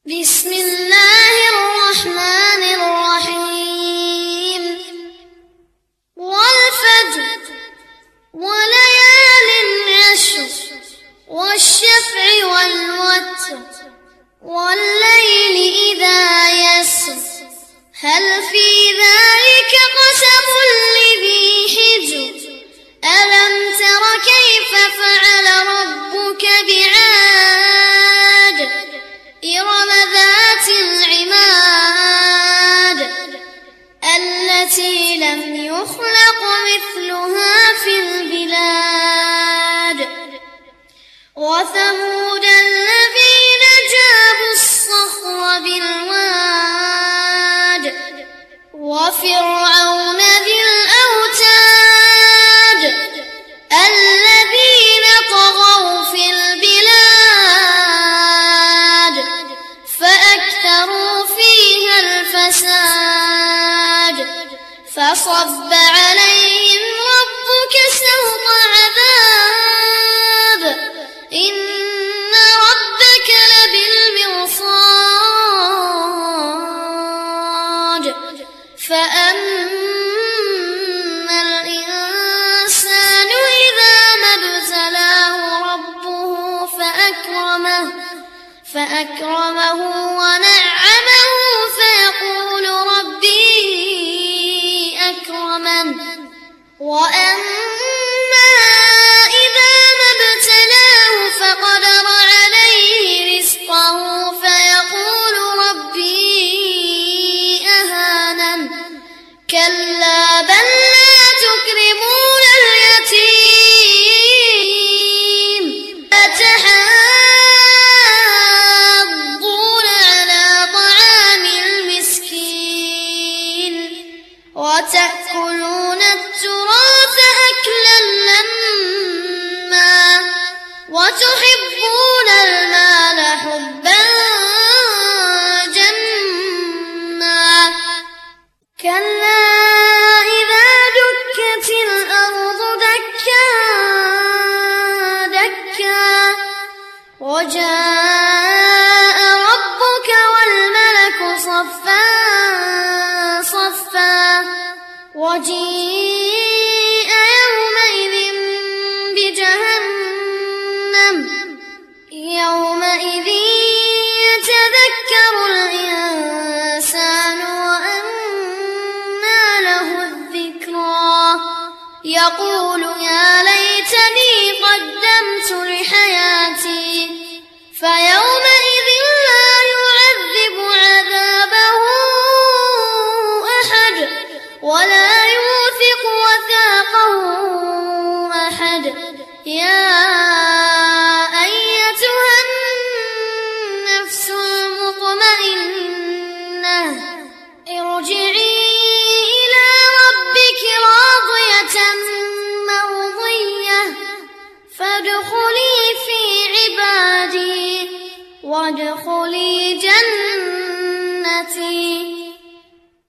بسم الله الرحمن الرحيم والفجر وليال عشر والشفع والوتر والليل إذا يسر هل في ذلك قسم لذي حجر ألم تر كيف فعل ربك بعاد إرم ذات العماد التي لم يخلق مثلها في البلاد وثمود الذين جابوا الصخر بالواد وفرعون ذي الأوتاد الذين طغوا في البلاد فأكثروا فيها الفساد فصب عليهم ربك سوط عذاب إن ربك لبالمرصاد فأما الإنسان إذا ما ابتلاه ربه فأكرمه ونعمه فيقول ربي أكرمن وأما إذا ما ابتلاه فقدر عليه رزقه فيقول ربي أهانن كلا بل لا تكرمون اليتيم أتحاضون على طعام المسكين وتأكلون التراث أكلا لما وتحبون المال حبا جما كلا إذا دكت الأرض دكا دكا وجاء ربك والملك صفا صفا وجيء يومئذ بجهنم يومئذ يتذكر الإنسان وأنى له الذكرى يقول يا ليتني قدمت لحياتي فيومئذ لا يعذب عذابه أحد ولا يوثق وثاقه أحد يا أيتها النفس المطمئنة ارجعي إلى ربك راضية مرضية فادخلي في عبادي وادخلي جنتي